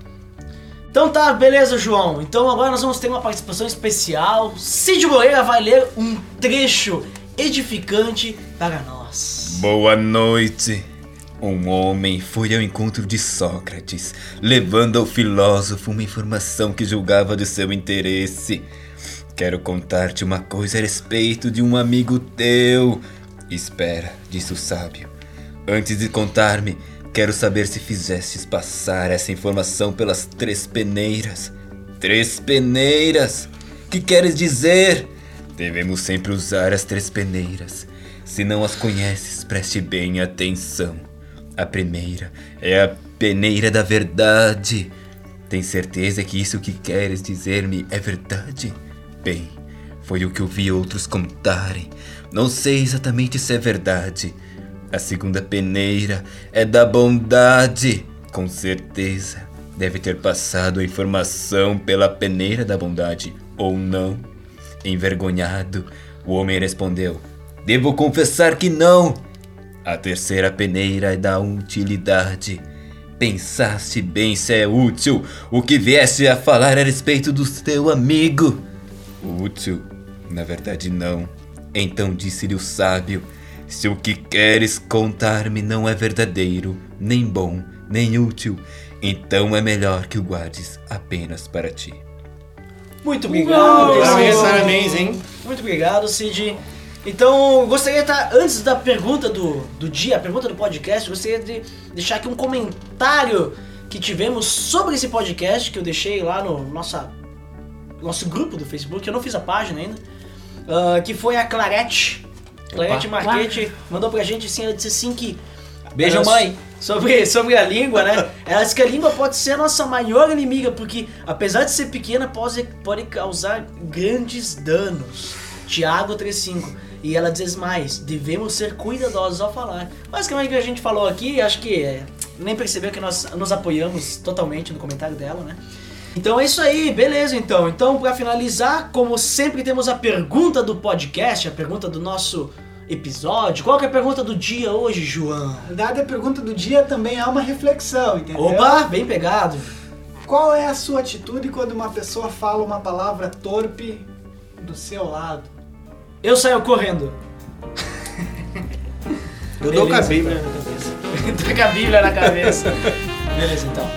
Então tá, beleza, João. Então agora nós vamos ter uma participação especial. Cid Moreira vai ler um trecho edificante para nós. Boa noite. Um homem foi ao encontro de Sócrates, levando ao filósofo uma informação que julgava de seu interesse. Quero contar-te uma coisa a respeito de um amigo teu. Espera, disse o sábio. Antes de contar-me, quero saber se fizestes passar essa informação pelas três peneiras. Três peneiras? Que queres dizer? Devemos sempre usar as três peneiras. Se não as conheces, preste bem atenção. A primeira é a peneira da verdade. Tem certeza que isso que queres dizer-me é verdade? Bem, foi o que ouvi outros contarem. Não sei exatamente se é verdade. A segunda peneira é da bondade. Com certeza, deve ter passado a informação pela peneira da bondade, ou não? Envergonhado, o homem respondeu: devo confessar que não. A terceira peneira é da utilidade. Pensaste bem se é útil o que vieste a falar a respeito do teu amigo? Útil? Na verdade não. Então disse-lhe o sábio: se o que queres contar-me não é verdadeiro, nem bom, nem útil, então é melhor que o guardes apenas para ti. Muito obrigado, Parabéns, Cid. parabéns, hein? Muito obrigado, Cid. Então, gostaria de estar, antes da pergunta do, do dia, a pergunta do podcast, gostaria de deixar aqui um comentário que tivemos sobre esse podcast, que eu deixei lá no nossa, nosso grupo do Facebook, eu não fiz a página ainda, uh, que foi a Clarete. Clarete Marquete mandou pra gente assim, ela disse assim que... Beijo, ela- mãe. Sobre, sobre a língua, né? Ela disse que a língua pode ser a nossa maior inimiga, porque apesar de ser pequena, pode, pode causar grandes danos. Tiago três cinco. E ela diz mais, devemos ser cuidadosos ao falar. Basicamente o que a gente falou aqui, acho que é, nem percebeu que nós nos apoiamos totalmente no comentário dela, né? Então é isso aí, beleza então. Então, pra finalizar, como sempre temos a pergunta do podcast, a pergunta do nosso episódio. Qual que é a pergunta do dia hoje, João? Na verdade, a pergunta do dia também é uma reflexão, entendeu? Opa, bem pegado. Qual é a sua atitude quando uma pessoa fala uma palavra torpe do seu lado? Eu saio correndo. Eu dou com a Beleza, Bíblia então. na cabeça. Tá com a Bíblia na cabeça. Beleza, então.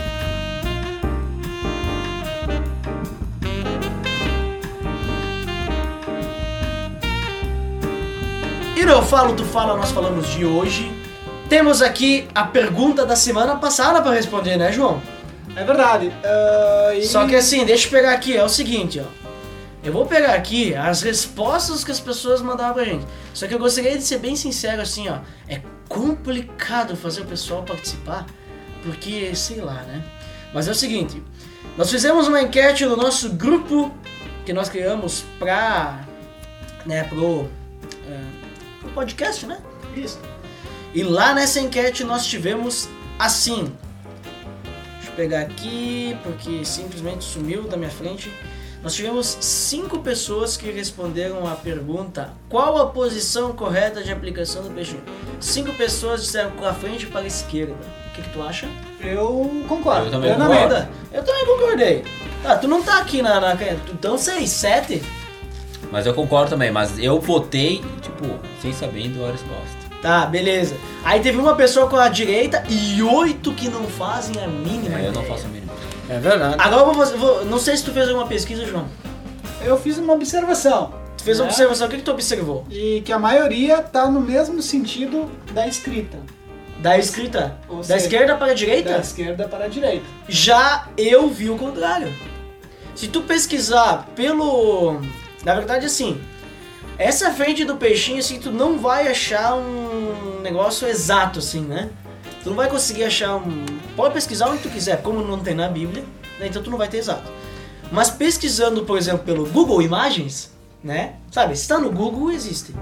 E no Eu Falo, Tu Fala, nós falamos de hoje. Temos aqui a pergunta da semana passada pra responder, né, João? É verdade. ah, e- Só que assim, deixa eu pegar aqui, é o seguinte, ó. Eu vou pegar aqui as respostas que as pessoas mandaram pra gente. Só que eu gostaria de ser bem sincero assim, ó. É complicado fazer o pessoal participar, porque, sei lá, né? Mas é o seguinte, nós fizemos uma enquete no nosso grupo que nós criamos pra, né, pro, é, pro podcast, né? Isso. E lá nessa enquete nós tivemos assim. Deixa eu pegar aqui, porque simplesmente sumiu da minha frente. nós tivemos cinco pessoas que responderam a pergunta: qual a posição correta de aplicação do peixinho? Cinco pessoas disseram com a frente para a esquerda. O que, que tu acha? Eu concordo. Eu também Eu na concordo. medida. Eu também concordei. Ah, tu não tá aqui na... na então seis, sete? Mas eu concordo também, mas eu votei, tipo, sem saber a resposta. Tá, beleza. Aí teve uma pessoa com a direita e oito que não fazem a mínima Aí eu não ideia. faço a mínima. É verdade. Agora eu vou, fazer- vou... Não sei se tu fez alguma pesquisa, João. Eu fiz uma observação. Tu fez uma né? observação. O que, que tu observou? E que a maioria tá no mesmo sentido da escrita. Da escrita? Ou Da seja, esquerda para a direita? Da esquerda para a direita. Já eu vi o contrário. Se tu pesquisar pelo... Na verdade, assim, essa frente do peixinho, assim, tu não vai achar um negócio exato, assim, né? Tu não vai conseguir achar um... Pode pesquisar onde tu quiser, como não tem na Bíblia, né? Então tu não vai ter exato. Mas pesquisando, por exemplo, pelo Google Imagens, né? Sabe, se tá no Google, existe.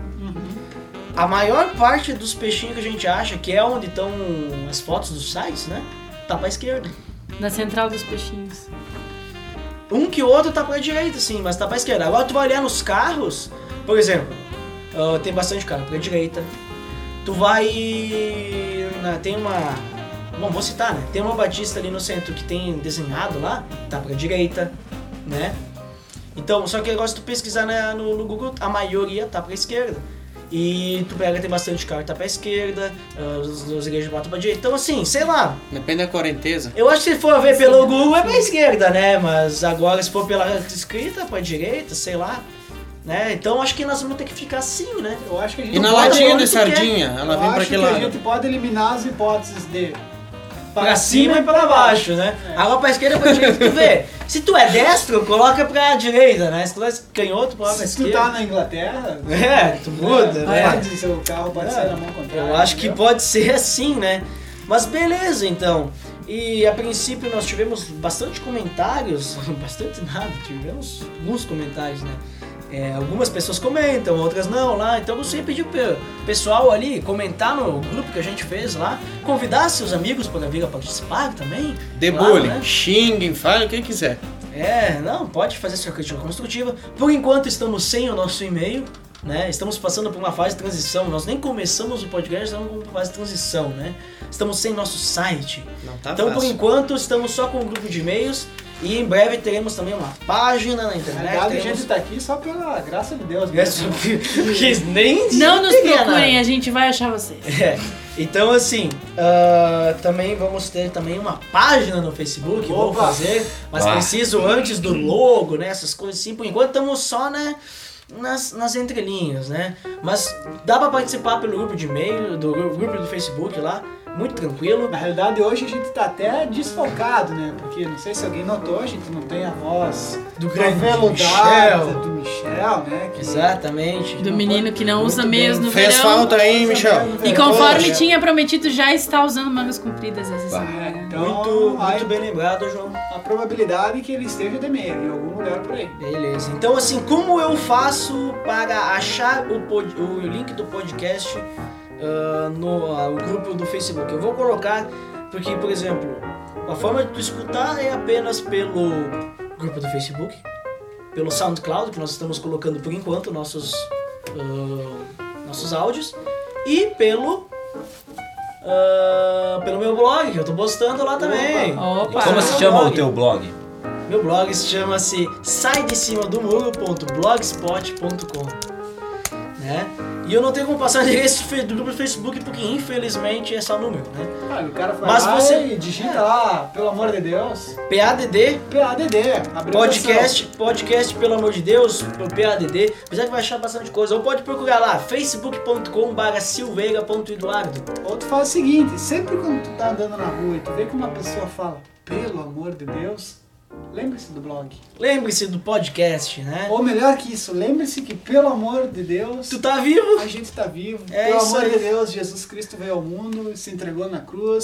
A maior parte dos peixinhos que a gente acha, que é onde estão as fotos dos sites, né? Tá pra esquerda. Na central dos peixinhos. Um que o outro tá pra direita, sim, mas tá pra esquerda. Agora tu vai olhar nos carros, por exemplo, uh, tem bastante carro pra direita. Tu vai... na- tem uma... Bom, vou citar, né? Tem uma Batista ali no centro que tem desenhado lá, tá pra direita, né? Então, só que agora se tu pesquisar na- no, no Google, a maioria tá pra esquerda. E tu pega, tem bastante carro que tá pra esquerda, uh, as, as igrejas botam pra direita. Então, assim, sei lá. Depende da correnteza. Eu acho que se for ver pelo Google é pra esquerda, né? Mas agora se for pela escrita, pra direita, sei lá. Né? Então acho que nós vamos ter que ficar assim, né? Eu acho que a gente E na pode latinha onde de tu quer. sardinha, ela eu vem pra acho que que a lado? gente pode eliminar as hipóteses de Pra cima e pra baixo, né? Agora pra esquerda e pra direita tu vê. Se tu é destro, coloca pra direita, né? Se tu é canhoto, coloca pra Se tu esquerda. tá na Inglaterra, É, tu muda, né? pode, seu carro pode É, ser na mão contrária. Eu acho que entendeu? pode ser assim, né? Mas beleza, então. E a princípio nós tivemos bastante comentários, bastante nada, tivemos alguns comentários, né? É, algumas pessoas comentam, outras não lá, então você pediu pro pessoal ali comentar no grupo que a gente fez lá, convidar seus amigos para vir a participar também. Debulhem, Claro, né? xinguem, falem o que quiser. É, não, pode fazer sua crítica construtiva. Por enquanto estamos sem o nosso e-mail, né? Estamos passando por uma fase de transição. Nós nem começamos o podcast, estamos com uma fase de transição, né? Estamos sem nosso site. Não tá Então, por fácil. enquanto, estamos só com um grupo de e-mails e em breve teremos também uma página na Na internet. verdade, a teremos... gente tá aqui só pela graça de Deus. Essa- mesmo. que nem Não nos teria procurem, nada. a gente vai achar vocês. É. Então, assim, ah, também vamos ter também uma página no Facebook, vou Opa! fazer, mas Ah. preciso antes do logo, né, essas coisas assim. Por enquanto estamos só, né, nas, nas entrelinhas, né. Mas dá pra participar pelo grupo de e-mail, do gru- grupo do Facebook lá, muito tranquilo. Na realidade, hoje a gente tá até desfocado, né? Porque não sei se alguém notou, a gente não tem a voz Do grande aveludada Michel. do Michel, né? Que Exatamente. Do menino que não usa Muito bem. mesmo no Fez verão. falta aí, Michel. E conforme Poxa. tinha prometido, já está usando mangas compridas essa semana. Então, Muito, aí, muito bem lembrado, João. a probabilidade é que ele esteja de meia em algum lugar por aí. Beleza. Então, assim, como eu faço para achar o, pod- o link do podcast ah, no ah, o grupo do Facebook? Eu vou colocar, porque, por exemplo, a forma de tu escutar é apenas pelo grupo do Facebook, pelo SoundCloud, que nós estamos colocando por enquanto nossos, ah, nossos áudios, e pelo, ah, pelo meu blog, que eu tô postando lá também. Opa! Como se chama o teu blog? Meu blog se chama-se sai de cima do muro ponto blogspot ponto com, né? E eu não tenho como passar o endereço do grupo do Facebook porque infelizmente é só número, né? Ah, o cara foi Mas lá você- e digita lá, pelo amor de Deus, P A D D, P A D D, abreviação. podcast, podcast pelo amor de Deus, P A D D, apesar que vai achar bastante coisa. Ou pode procurar lá, facebook ponto com barra silveira ponto eduardo. Ou tu faz o seguinte, sempre quando tu tá andando na rua e tu vê que uma pessoa fala, pelo amor de Deus, lembre-se do blog. Lembre-se do podcast, né? Ou melhor que isso, lembre-se que, pelo amor de Deus, Tu tá vivo? a gente tá vivo. É pelo isso amor aí. de Deus, Jesus Cristo veio ao mundo, se entregou na cruz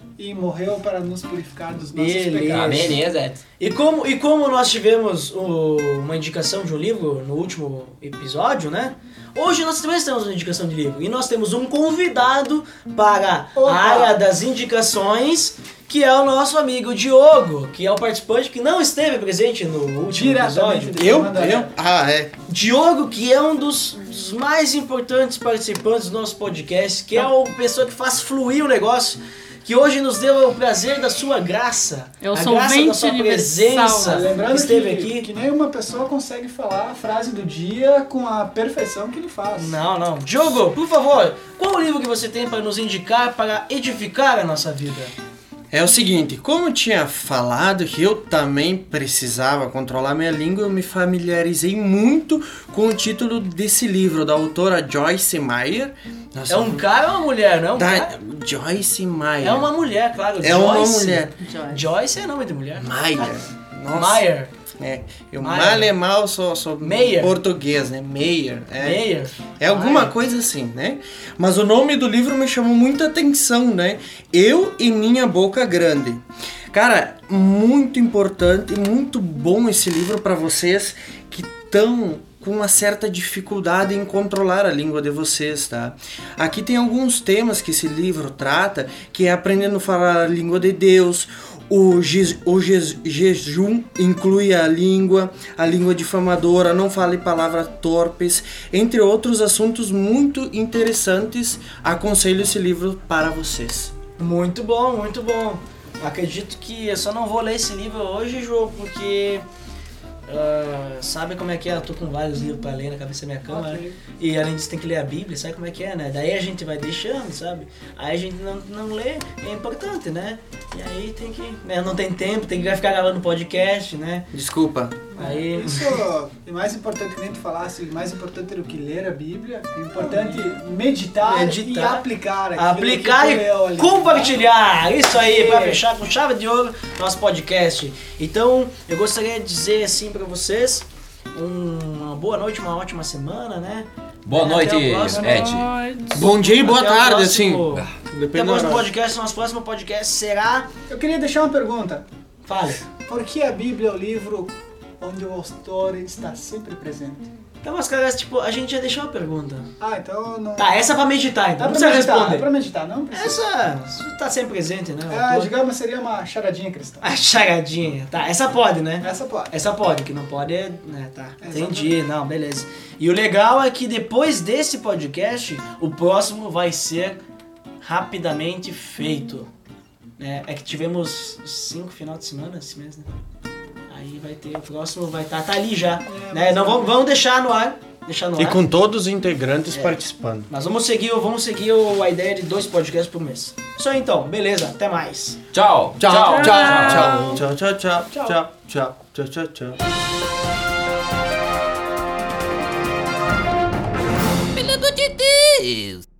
e morreu para nos purificar dos nossos Beleza. pecados. Ah, beleza, Edson. E como, e como nós tivemos o- uma indicação de um livro no último episódio, né? Hoje nós também temos uma indicação de livro. E nós temos um convidado para Opa. a área das indicações, que é o nosso amigo Diogo, que é o participante que não esteve presente no último Diretamente episódio. do Eu? Tamandaré. Eu? Ah, é. Diogo, que é um dos, dos mais importantes participantes do nosso podcast, que é a pessoa que faz fluir o negócio, que hoje nos deu o prazer da sua graça, É o a graça solvente da sua universal. presença, Lembrando esteve que, aqui. que nenhuma pessoa consegue falar a frase do dia com a perfeição que ele faz. Não, não. Diogo, por favor, qual o livro que você tem para nos indicar para edificar a nossa vida? É o seguinte, como eu tinha falado que eu também precisava controlar minha língua, eu me familiarizei muito com o título desse livro, da autora Joyce Meyer. Nossa, É um cara ou uma mulher, não é um da cara? Joyce Meyer. É uma mulher, claro. É uma Joyce. mulher. Joyce. Joyce é nome de mulher. Meyer. Nossa. Meyer. É, eu Meyer. mal e mal sou, sou Meyer. português, né? Meyer. É. Meyer. É alguma Meyer. coisa assim, né? Mas o nome do livro me chamou muita atenção, né? Eu e Minha Boca Grande. Cara, muito importante, muito bom esse livro para vocês que estão com uma certa dificuldade em controlar a língua de vocês, tá? Aqui tem alguns temas que esse livro trata, que é aprendendo a falar a língua de Deus. O, je, o je, jejum inclui a língua, a língua difamadora, não fale palavras torpes, entre outros assuntos muito interessantes. Aconselho esse livro para vocês. Muito bom, muito bom. Acredito que eu só não vou ler esse livro hoje, João, porque ah, sabe como é que é? Eu tô com vários livros pra ler na cabeça da minha cama, Ok. né? E além disso tem que ler a Bíblia, sabe como é que é, né? Daí a gente vai deixando, sabe? Aí a gente não, não lê, é importante, né? E aí tem que, né? Não tem tempo, tem que ficar gravando podcast, né? Desculpa. Aí... Isso é mais importante que nem tu falasse, mais importante do que ler a Bíblia, é importante meditar, Meditar, e aplicar aquilo aplicar que tu leu e ali. compartilhar. Isso aí, É. pra fechar com chave de ouro nosso podcast. Então, eu gostaria de dizer assim pra vocês, um- uma boa noite, uma ótima semana, né? Boa Até noite, o próximo- Ed. Bom dia e boa Até o tarde, próximo- assim. Até o Depende do próximo horário. podcast, nosso próximo podcast será... Eu queria deixar uma pergunta. Fale. Por que a Bíblia é o livro onde o autor está sempre presente? Então, mas caras, tipo, a gente já deixou a pergunta. Ah, então não... Tá, essa é pra meditar, então. Dá Não pra precisa meditar, responder. dá pra meditar, não precisa. Essa isso tá sempre presente, né? o Ah, autor. digamos, seria uma charadinha cristã. A charadinha. Tá, essa pode, né? Essa pode. Essa pode, que não pode é. Né, tá. Exatamente. Entendi, não, beleza. E o legal é que depois desse podcast, o próximo vai ser rapidamente feito. É, é que tivemos cinco final de semana esse mês, né? Aí vai ter, o próximo vai estar tá, tá ali já. É, né? mas Não, é. vamos, vamos deixar no ar. Deixar no E ar. com todos os integrantes É. participando. Mas vamos seguir, vamos seguir o- a ideia de dois podcasts por mês. Isso aí então, beleza, até mais. Tchau. Tchau, tchau, tchau, Tchau. tchau, tchau, tchau, tchau, tchau, tchau, tchau, tchau. Pelo amor de Deus.